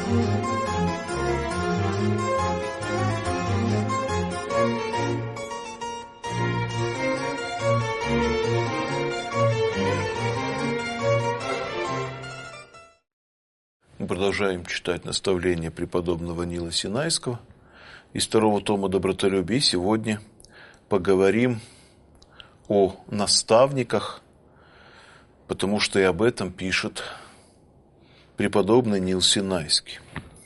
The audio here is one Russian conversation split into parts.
Мы продолжаем читать наставления преподобного Нила Синайского из второго тома «Добротолюбие». Сегодня поговорим о наставниках, потому что и об этом пишет преподобный Нил Синайский.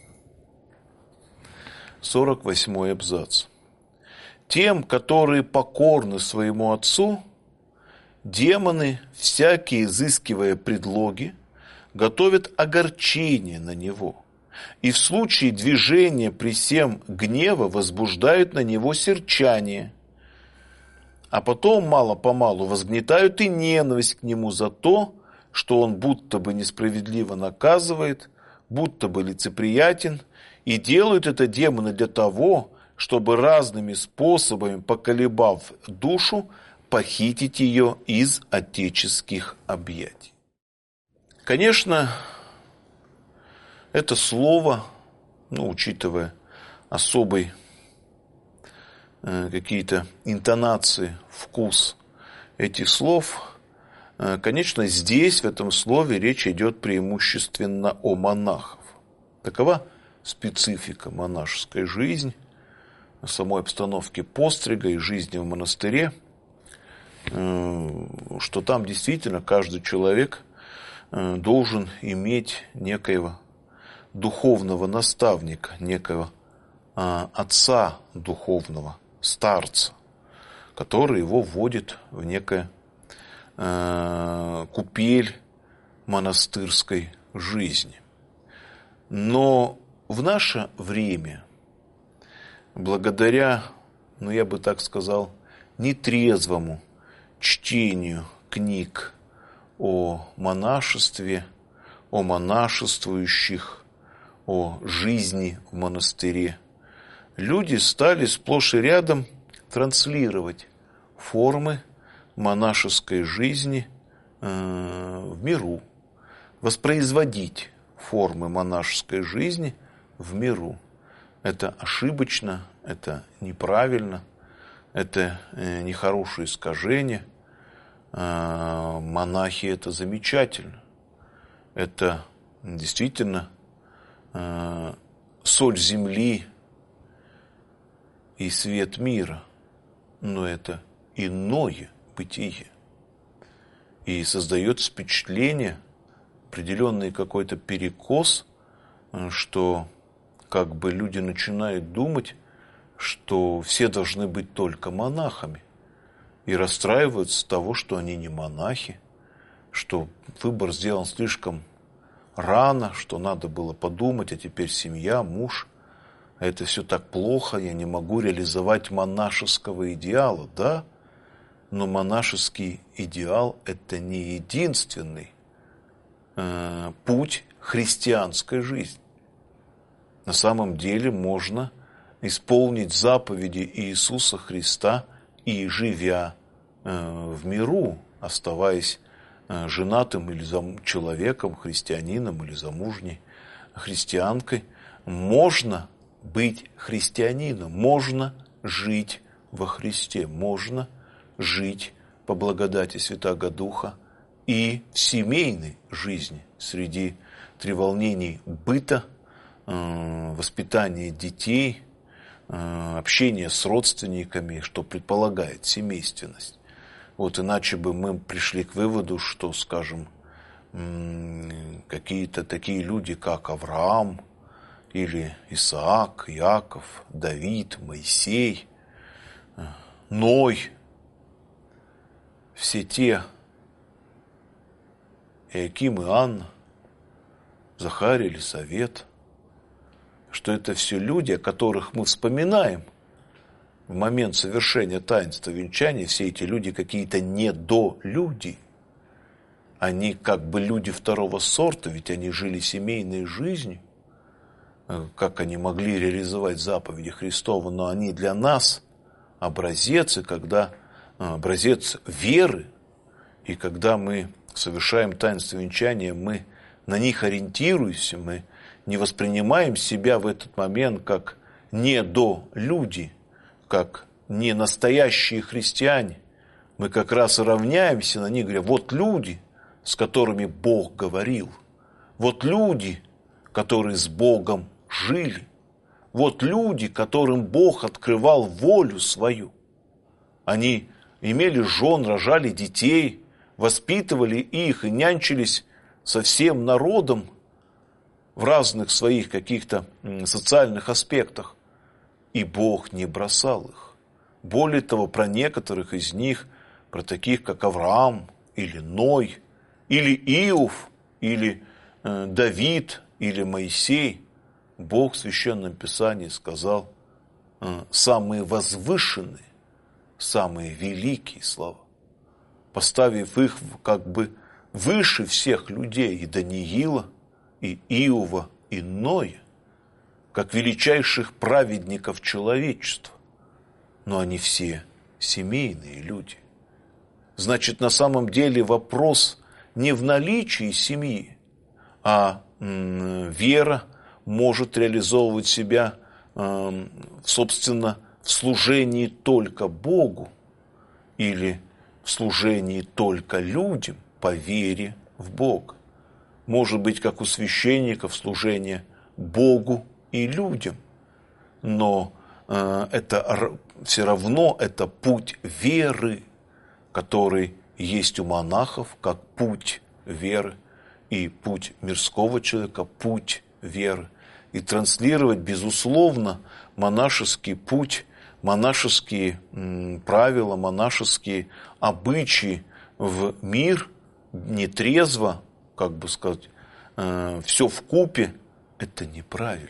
48-й абзац. «Тем, которые покорны своему отцу, демоны, всякие изыскивая предлоги, готовят огорчение на него, и в случае движения при сем гнева возбуждают на него серчание, а потом мало-помалу возгнетают и ненависть к нему за то, что он будто бы несправедливо наказывает, будто бы лицеприятен, и делают это демоны для того, чтобы разными способами, поколебав душу, похитить ее из отеческих объятий». Конечно, это слово, учитывая особый какие-то интонации, вкус этих слов, конечно, здесь, в этом слове, речь идет преимущественно о монахах. Такова специфика монашеской жизни, самой обстановки пострига и жизни в монастыре, что там действительно каждый человек должен иметь некоего духовного наставника, некого отца духовного, старца, который его вводит в некое купель монастырской жизни. Но в наше время, благодаря, я бы так сказал, нетрезвому чтению книг о монашестве, о монашествующих, о жизни в монастыре, люди стали сплошь и рядом транслировать формы монашеской жизни в миру, воспроизводить формы монашеской жизни в миру. Это ошибочно, это неправильно, это нехорошее искажение. Монахи – это замечательно. Это действительно соль земли и свет мира. Но это иное бытие. И создает впечатление, определенный какой-то перекос, что как бы люди начинают думать, что все должны быть только монахами. И расстраиваются с того, что они не монахи, что выбор сделан слишком рано, что надо было подумать, а теперь семья, муж. А это все так плохо, я не могу реализовать монашеского идеала, да? Но монашеский идеал – это не единственный путь христианской жизни. На самом деле можно исполнить заповеди Иисуса Христа и живя в миру, оставаясь женатым или человеком, христианином или замужней христианкой, можно быть христианином, можно жить во Христе, можно жить по благодати Святаго Духа и в семейной жизни среди треволнений быта, воспитания детей, общение с родственниками, что предполагает семейственность. Иначе бы мы пришли к выводу, что, скажем, какие-то такие люди, как Авраам, или Исаак, Иаков, Давид, Моисей, Ной, все те, Иаким и Анна, Захарий, Елисавет, что это все люди, о которых мы вспоминаем в момент совершения таинства венчания, все эти люди какие-то недолюди. Они как бы люди второго сорта, ведь они жили семейной жизнью. Как они могли реализовать заповеди Христова, но они для нас образец, и когда образец веры, и когда мы совершаем таинство венчания, мы на них ориентируемся, мы не воспринимаем себя в этот момент как недолюди, как не настоящие христиане, мы как раз и равняемся на них, говоря, вот люди, с которыми Бог говорил, вот люди, которые с Богом жили, вот люди, которым Бог открывал волю свою. Они имели жен, рожали детей, воспитывали их и нянчились со всем народом в разных своих каких-то социальных аспектах. И Бог не бросал их. Более того, про некоторых из них, про таких, как Авраам, или Ной, или Иов, или Давид, или Моисей, Бог в Священном Писании сказал самые возвышенные, самые великие слова, поставив их как бы выше всех людей, и Даниила, и Иова, и Ноя, как величайших праведников человечества. Но они все семейные люди. Значит, на самом деле вопрос не в наличии семьи, а вера может реализовывать себя, собственно, в служении только Богу или в служении только людям по вере в Бога. Может быть, как у священников, служение Богу и людям. Но это все равно это путь веры, который есть у монахов, как путь веры, и путь мирского человека, путь веры. И транслировать, безусловно, монашеский путь, монашеские правила, монашеские обычаи в мир нетрезво, как бы сказать, все вкупе, это неправильно.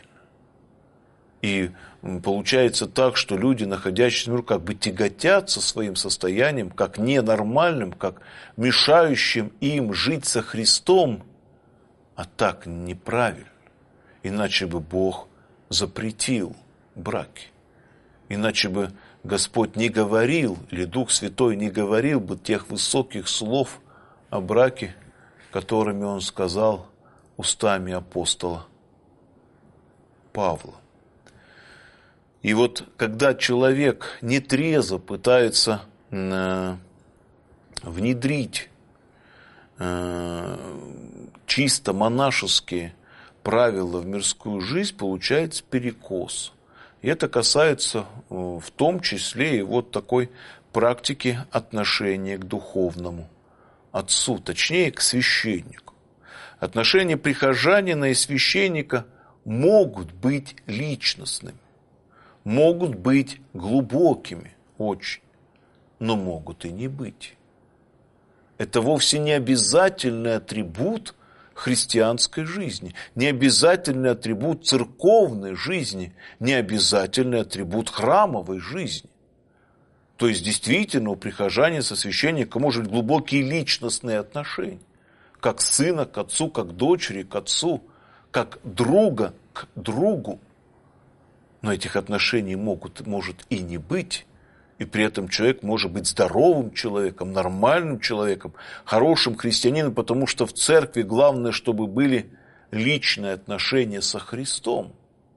И получается так, что люди, находящиеся в миру, как бы тяготятся своим состоянием, как ненормальным, как мешающим им жить со Христом, а так неправильно. Иначе бы Бог запретил браки. Иначе бы Господь не говорил, или Дух Святой не говорил бы тех высоких слов о браке, которыми Он сказал устами апостола Павла. И вот когда человек нетрезво пытается внедрить чисто монашеские правила в мирскую жизнь, получается перекос. И это касается в том числе и вот такой практики отношения к духовному отцу, точнее к священнику. Отношения прихожанина и священника могут быть личностными, могут быть глубокими очень, но могут и не быть. Это вовсе не обязательный атрибут христианской жизни, не обязательный атрибут церковной жизни, не обязательный атрибут храмовой жизни. То есть действительно у прихожанина со священником может быть глубокие личностные отношения, как сына к отцу, как дочери к отцу, как друга к другу. Но этих отношений может и не быть. И при этом человек может быть здоровым человеком, нормальным человеком, хорошим христианином, потому что в церкви главное, чтобы были личные отношения со Христом.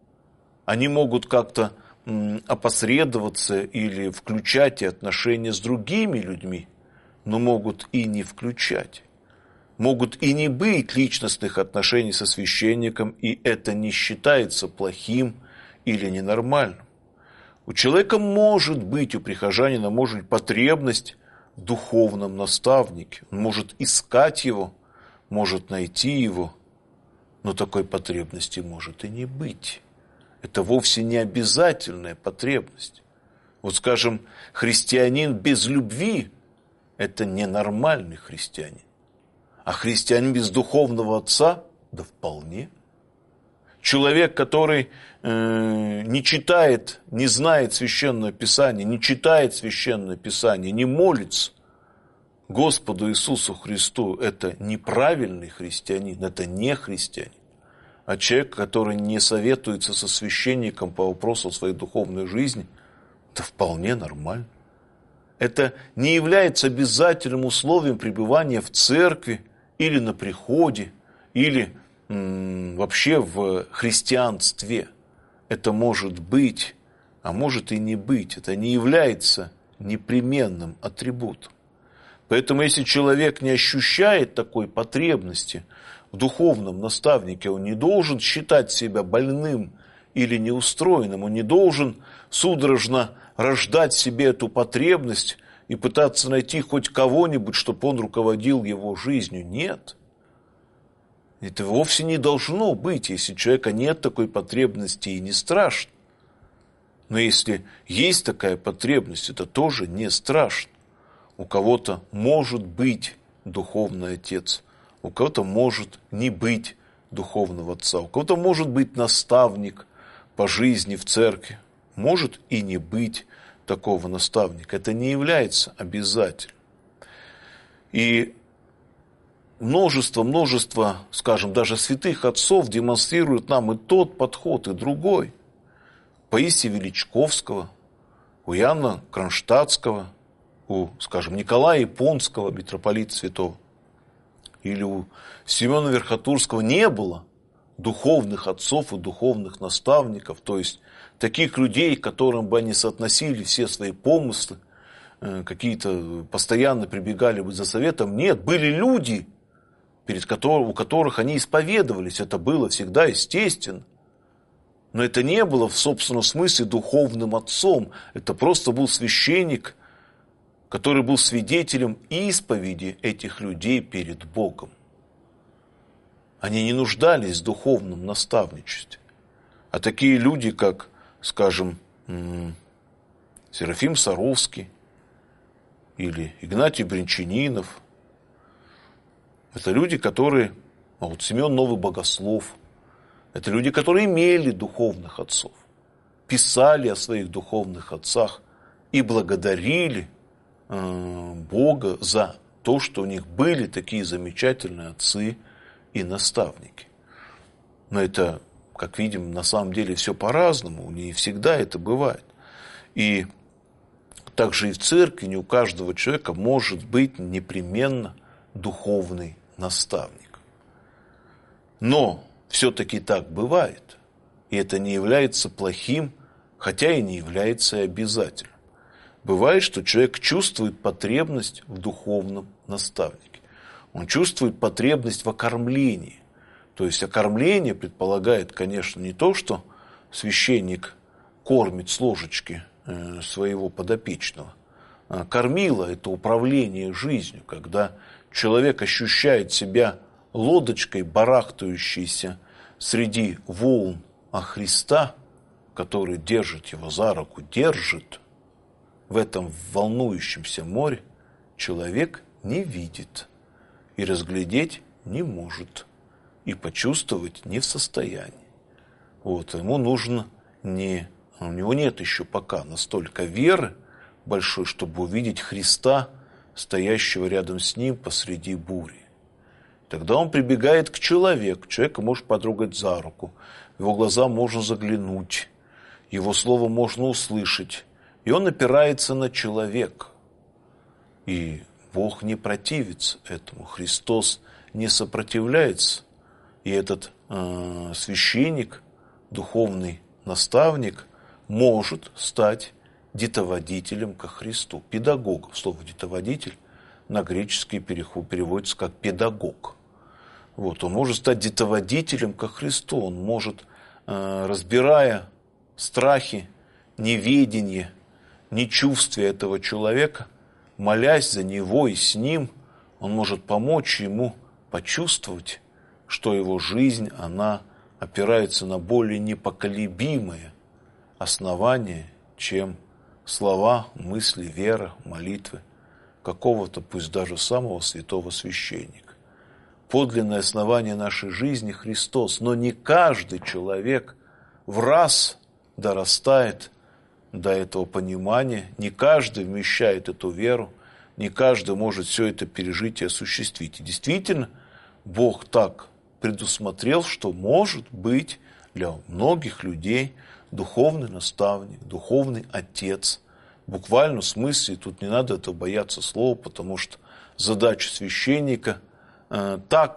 Они могут как-то опосредоваться или включать и отношения с другими людьми, но могут и не включать. Могут и не быть личностных отношений со священником, и это не считается плохим или ненормальным. У человека может быть, у прихожанина может быть потребность в духовном наставнике. Он может искать его, может найти его, но такой потребности может и не быть. Это вовсе не обязательная потребность. Вот, скажем, христианин без любви – это ненормальный христианин. А христианин без духовного отца – да вполне. Человек, который не читает, не знает Священное Писание, не читает Священное Писание, не молится Господу Иисусу Христу, это неправильный христианин, это не христианин. А человек, который не советуется со священником по вопросу своей духовной жизни, это вполне нормально. Это не является обязательным условием пребывания в церкви или на приходе, или вообще в христианстве это может быть, а может и не быть. Это не является непременным атрибутом. Поэтому если человек не ощущает такой потребности в духовном наставнике, он не должен считать себя больным или неустроенным, он не должен судорожно рождать в себе эту потребность и пытаться найти хоть кого-нибудь, чтобы он руководил его жизнью. Нет. Это вовсе не должно быть, если у человека нет такой потребности, и не страшно. Но если есть такая потребность, это тоже не страшно. У кого-то может быть духовный отец, у кого-то может не быть духовного отца, у кого-то может быть наставник по жизни в церкви, может и не быть такого наставника. Это не является обязательным. И множество, скажем, даже святых отцов демонстрируют нам и тот подход, и другой. Паисия Величковского, у Иоанна Кронштадтского, у, скажем, Николая Японского, митрополита святого, или у Семена Верхотурского не было духовных отцов и духовных наставников, то есть таких людей, к которым бы они соотносили все свои помыслы, какие-то постоянно прибегали бы за советом. Нет, были люди, у которых они исповедовались, это было всегда естественно. Но это не было в собственном смысле духовным отцом, это просто был священник, который был свидетелем исповеди этих людей перед Богом. Они не нуждались в духовном наставничестве. А такие люди, как, скажем, Серафим Саровский или Игнатий Брянчанинов, это люди, которые, вот Семен Новый Богослов, это люди, которые имели духовных отцов, писали о своих духовных отцах и благодарили Бога за то, что у них были такие замечательные отцы и наставники. Но это, как видим, на самом деле все по-разному, не всегда это бывает. И также и в церкви не у каждого человека может быть непременно духовный наставник. Но все-таки так бывает, и это не является плохим, хотя и не является обязательным. Бывает, что человек чувствует потребность в духовном наставнике. Он чувствует потребность в окормлении. То есть окормление предполагает, конечно, не то, что священник кормит с ложечки своего подопечного. Кормило – это управление жизнью, когда человек ощущает себя лодочкой, барахтающейся среди волн, а Христа, который держит его за руку, держит в этом волнующемся море, человек не видит и разглядеть не может, и почувствовать не в состоянии. Вот, ему нужно у него нет еще пока настолько веры большой, чтобы увидеть Христа, стоящего рядом с ним посреди бури. Тогда он прибегает к человеку. Человека может потрогать за руку, в его глаза можно заглянуть, его слово можно услышать. И он опирается на человека. И Бог не противится этому. Христос не сопротивляется. И этот священник, духовный наставник, может стать детоводителем ко Христу, педагогом. Слово детоводитель на греческий переводится как педагог. Вот, он может стать детоводителем ко Христу, он может, разбирая страхи, неведение, нечувствие этого человека, молясь за него и с ним, он может помочь ему почувствовать, что его жизнь, она опирается на более непоколебимые основания, чем слова, мысли, вера, молитвы какого-то, пусть даже самого святого священника. Подлинное основание нашей жизни – Христос, но не каждый человек в раз дорастает до этого понимания, не каждый вмещает эту веру, не каждый может все это пережить и осуществить. И действительно, Бог так предусмотрел, что может быть для многих людей духовный наставник, духовный отец. В буквальном смысле, тут не надо этого бояться слова, потому что задача священника так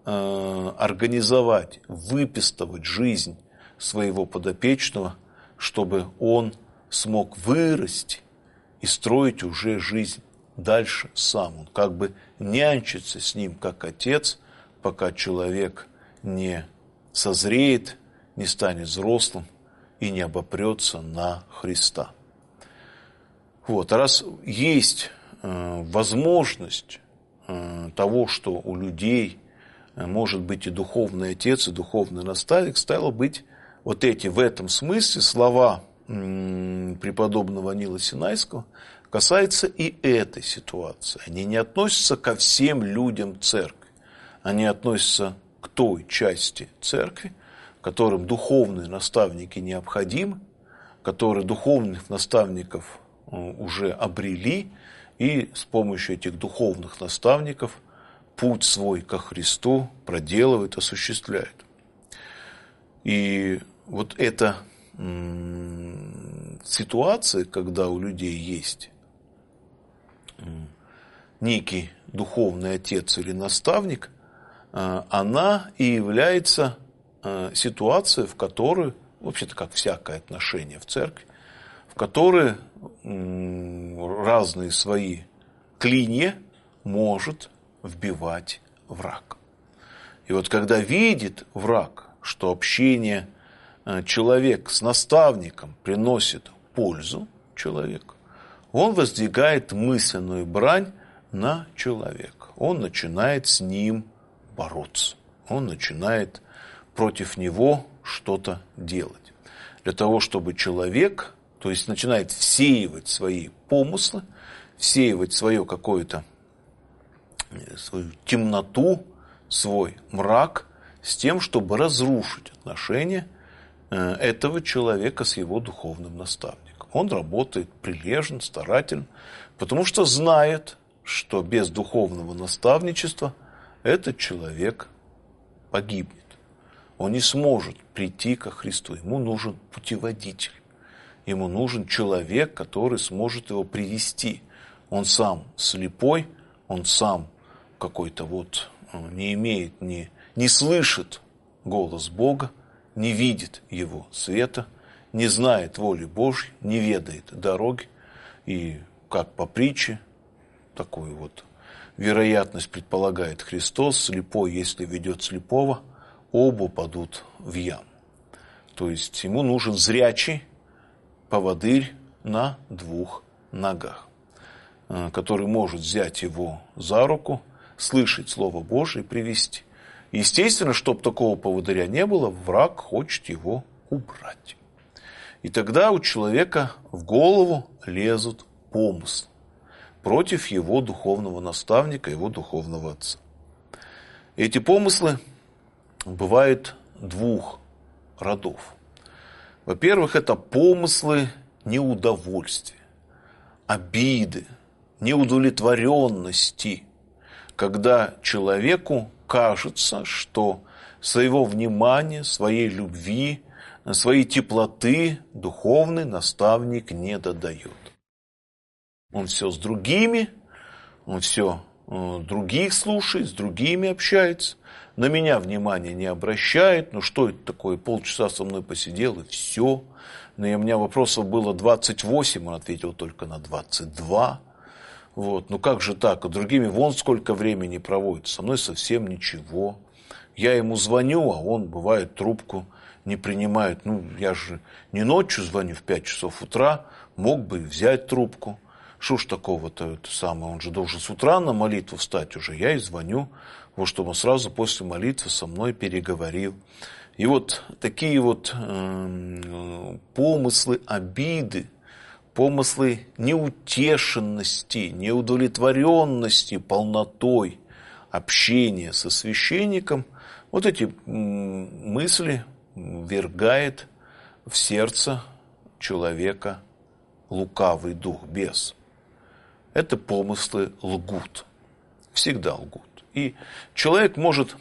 организовать, выпистывать жизнь своего подопечного, чтобы он смог вырасти и строить уже жизнь дальше сам. Он как бы нянчится с ним как отец, пока человек не созреет, не станет взрослым и не обопрется на Христа. Вот. А раз есть возможность того, что у людей может быть и духовный отец, и духовный наставник, стало быть, вот эти в этом смысле слова преподобного Нила Синайского касаются и этой ситуации. Они не относятся ко всем людям церкви. Они относятся к той части церкви, которым духовные наставники необходимы, которые духовных наставников уже обрели, и с помощью этих духовных наставников путь свой ко Христу проделывают, осуществляют. И вот эта ситуация, когда у людей есть некий духовный отец или наставник, она и является ситуацией, в которой, вообще-то как всякое отношение в церкви, в которой разные свои клинья может вбивать враг. И вот когда видит враг, что общение человека с наставником приносит пользу человеку, он воздвигает мысленную брань на человека. Он начинает с ним бороться. Он начинает против него что-то делать. Для того, чтобы человек, то есть начинает всеивать свои помыслы, всеивать свое какое-то, свою темноту, свой мрак, с тем, чтобы разрушить отношения этого человека с его духовным наставником. Он работает прилежно, старательно, потому что знает, что без духовного наставничества этот человек погибнет. Он не сможет прийти ко Христу. Ему нужен путеводитель. Ему нужен человек, который сможет его привести. Он сам слепой, он сам какой-то вот не имеет, не слышит голос Бога, не видит его света, не знает воли Божьей, не ведает дороги. И как по притче, такую вот вероятность предполагает Христос: слепой, если ведет слепого, оба падут в яму. То есть ему нужен зрячий поводырь на двух ногах, который может взять его за руку, слышать Слово Божие и привести. Естественно, чтобы такого поводыря не было, враг хочет его убрать. И тогда у человека в голову лезут помыслы против его духовного наставника, его духовного отца. Эти помыслы бывают двух родов. Во-первых, это помыслы неудовольствия, обиды, неудовлетворенности, когда человеку кажется, что своего внимания, своей любви, своей теплоты духовный наставник не додает. Он все с другими, он все других слушает, с другими общается, на меня внимания не обращает. Ну что это такое, полчаса со мной посидел и все. Но у меня вопросов было 28, он ответил только на 22. Вот. Ну как же так? А другими вон сколько времени проводит, со мной совсем ничего. Я ему звоню, а он, бывает, трубку не принимает. Ну я же не ночью звоню в 5 часов утра, мог бы взять трубку. Что ж такого-то, это самое, он же должен с утра на молитву встать уже. Я и звоню, вот, чтобы он сразу после молитвы со мной переговорил. И вот такие вот помыслы обиды, помыслы неутешенности, неудовлетворенности полнотой общения со священником, вот эти мысли ввергает в сердце человека лукавый дух, бес. Это помыслы лгут, всегда лгут. И человек может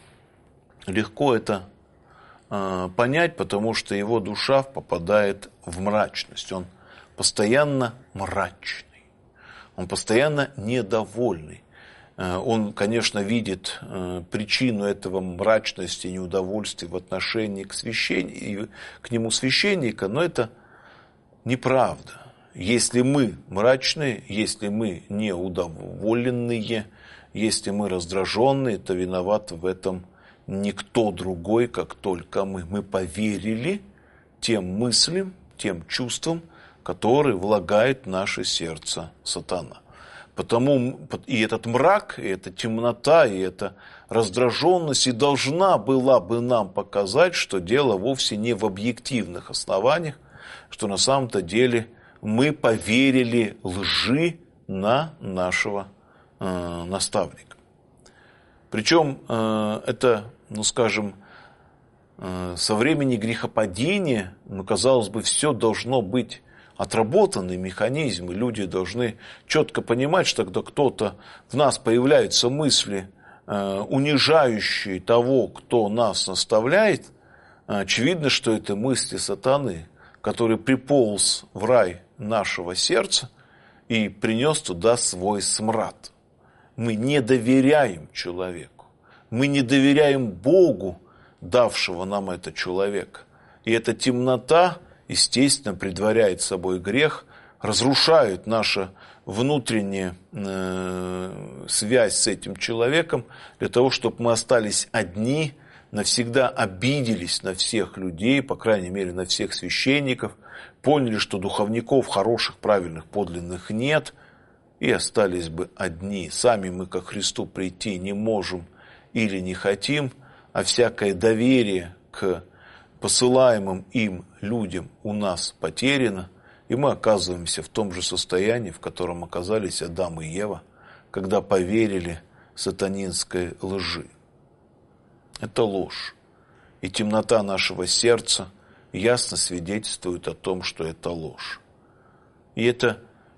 легко это понять, потому что его душа попадает в мрачность. Он постоянно мрачный, он постоянно недовольный. Он, конечно, видит причину этого мрачности и неудовольствия в отношении к нему священника, но это неправда. Если мы мрачные, если мы неудоволенные, если мы раздраженные, то виноват в этом никто другой, как только мы. Мы поверили тем мыслям, тем чувствам, которые влагает в наше сердце сатана. Потому и этот мрак, и эта темнота, и эта раздраженность и должна была бы нам показать, что дело вовсе не в объективных основаниях, что на самом-то деле мы поверили лжи на нашего наставника. Причем это, со времени грехопадения, казалось бы, все должно быть отработанный механизм, и люди должны четко понимать, что когда кто-то в нас появляются мысли, унижающие того, кто нас наставляет, очевидно, что это мысли сатаны, который приполз в рай нашего сердца и принес туда свой смрад. Мы не доверяем человеку, мы не доверяем Богу, давшего нам это человека. И эта темнота, естественно, предваряет собой грех, разрушает нашу внутреннюю связь с этим человеком, для того, чтобы мы остались одни, навсегда обиделись на всех людей, по крайней мере, на всех священников, поняли, что духовников хороших, правильных, подлинных нет, и остались бы одни. Сами мы ко Христу прийти не можем или не хотим, а всякое доверие к посылаемым им людям у нас потеряно, и мы оказываемся в том же состоянии, в котором оказались Адам и Ева, когда поверили сатанинской лжи. Это ложь. И темнота нашего сердца ясно свидетельствует о том, что это ложь. И это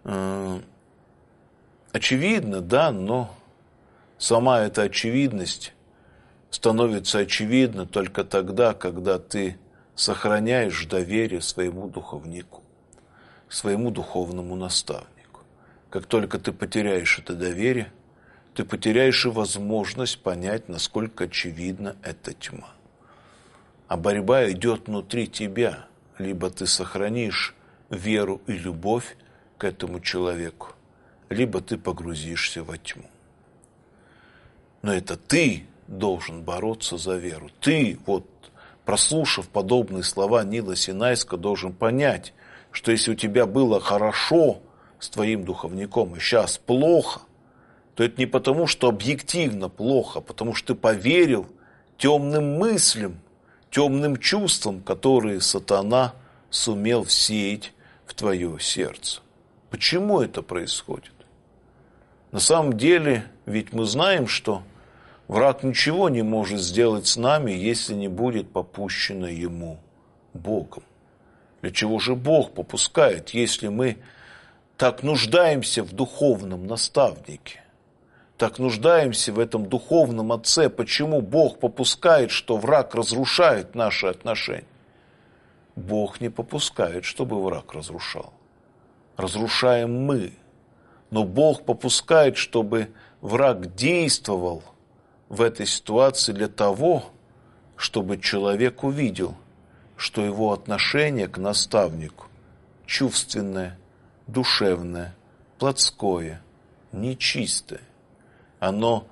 очевидно, да, но сама эта очевидность становится очевидна только тогда, когда ты сохраняешь доверие своему духовнику, своему духовному наставнику. Как только ты потеряешь это доверие, ты потеряешь и возможность понять, насколько очевидна эта тьма. А борьба идет внутри тебя. Либо ты сохранишь веру и любовь к этому человеку, либо ты погрузишься во тьму. Но это ты должен бороться за веру. Ты, прослушав подобные слова Нила Синайского, должен понять, что если у тебя было хорошо с твоим духовником, и сейчас плохо, то это не потому, что объективно плохо, а потому что ты поверил темным мыслям, темным чувствам, которые сатана сумел всеять в твое сердце. Почему это происходит? На самом деле, ведь мы знаем, что враг ничего не может сделать с нами, если не будет попущено ему Богом. Для чего же Бог попускает, если мы так нуждаемся в духовном наставнике, так нуждаемся в этом духовном отце? Почему Бог попускает, что враг разрушает наши отношения? Бог не попускает, чтобы враг разрушал. Разрушаем мы. Но Бог попускает, чтобы враг действовал в этой ситуации для того, чтобы человек увидел, что его отношение к наставнику чувственное, душевное, плотское, нечистое. Оно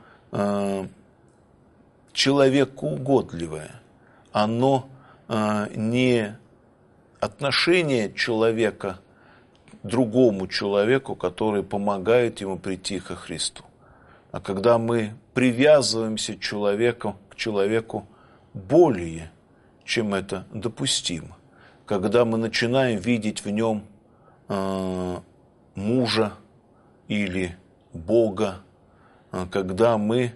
человекоугодливое. Оно не отношение человека к другому человеку, который помогает ему прийти ко Христу. А когда мы привязываемся к человеку более, чем это допустимо, когда мы начинаем видеть в нем мужа или Бога, когда мы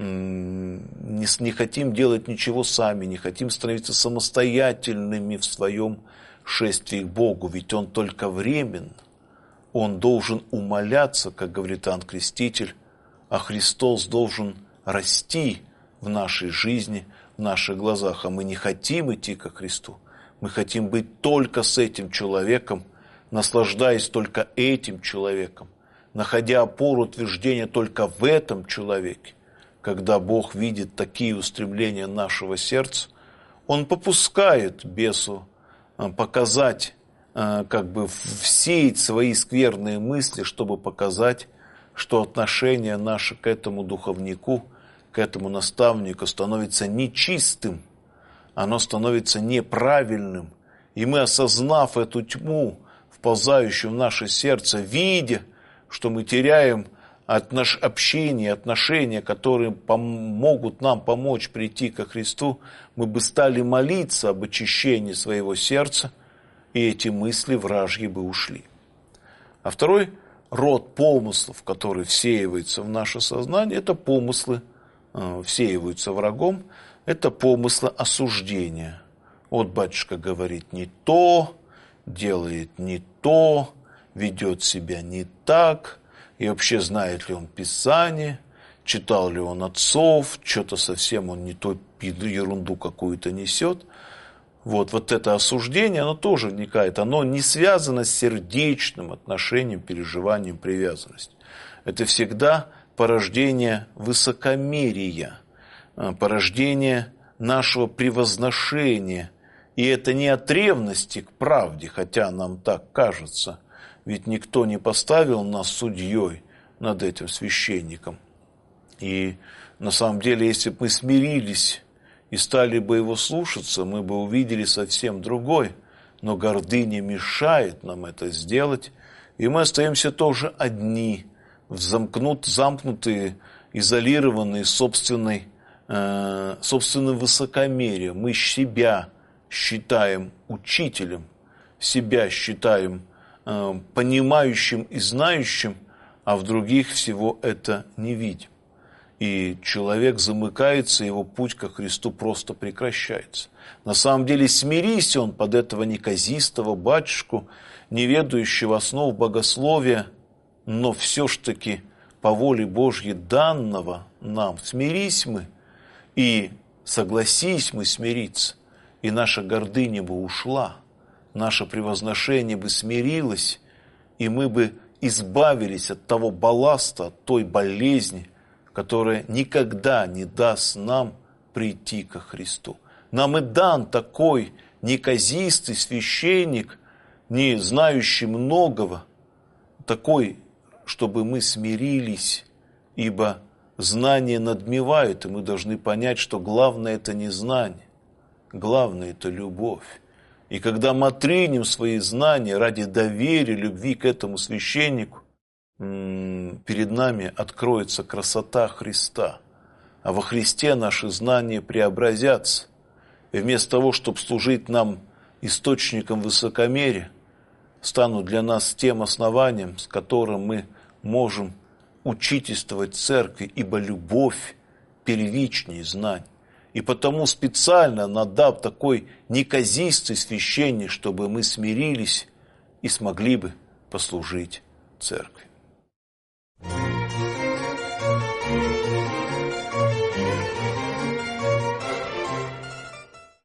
не хотим делать ничего сами, не хотим становиться самостоятельными в своем шествии к Богу, ведь Он только времен, Он должен умаляться, как говорит Иоанн Креститель, а Христос должен расти в нашей жизни, в наших глазах. А мы не хотим идти ко Христу, мы хотим быть только с этим человеком, наслаждаясь только этим человеком, находя опору утверждения только в этом человеке, когда Бог видит такие устремления нашего сердца, Он попускает бесу показать, всеять свои скверные мысли, чтобы показать, что отношение наше к этому духовнику, к этому наставнику становится нечистым, оно становится неправильным. И мы, осознав эту тьму, вползающую в наше сердце, видя, что мы теряем общение, отношения, которые могут нам помочь прийти ко Христу, мы бы стали молиться об очищении своего сердца, и эти мысли вражьи бы ушли. А второй род помыслов, который всеивается в наше сознание, это помыслы, всеиваются врагом, это помыслы осуждения. Вот батюшка говорит не то, делает не то, ведет себя не так, и вообще знает ли он Писание, читал ли он отцов, что-то совсем он не то, ерунду какую-то несет. Вот это осуждение, оно тоже вникает, оно не связано с сердечным отношением, переживанием, привязанностью. Это всегда порождение высокомерия, порождение нашего превозношения. И это не от ревности к правде, хотя нам так кажется, ведь никто не поставил нас судьей над этим священником. И на самом деле, если бы мы смирились и стали бы его слушаться, мы бы увидели совсем другой. Но гордыня мешает нам это сделать, и мы остаемся тоже одни, замкнутые, изолированные собственным высокомерием. Мы себя считаем учителем, себя считаем понимающим и знающим, а в других всего это не видим. И человек замыкается, его путь ко Христу просто прекращается. На самом деле, смирись он под этого неказистого батюшку, не ведающего основ богословия, но все ж таки по воле Божьей данного нам, смирись мы, и согласись мы смириться, и наша гордыня бы ушла, наше превозношение бы смирилось, и мы бы избавились от того балласта, от той болезни, которая никогда не даст нам прийти ко Христу. Нам и дан такой неказистый священник, не знающий многого, такой, чтобы мы смирились, ибо знание надмевает, и мы должны понять, что главное это не знание, главное это любовь. И когда мы отринем свои знания ради доверия, любви к этому священнику, перед нами откроется красота Христа. А во Христе наши знания преобразятся. И вместо того, чтобы служить нам источником высокомерия, станут для нас тем основанием, с которым мы можем учительствовать церкви, ибо любовь первичнее знаний. И потому специально надав такой неказистый священник, чтобы мы смирились и смогли бы послужить церкви.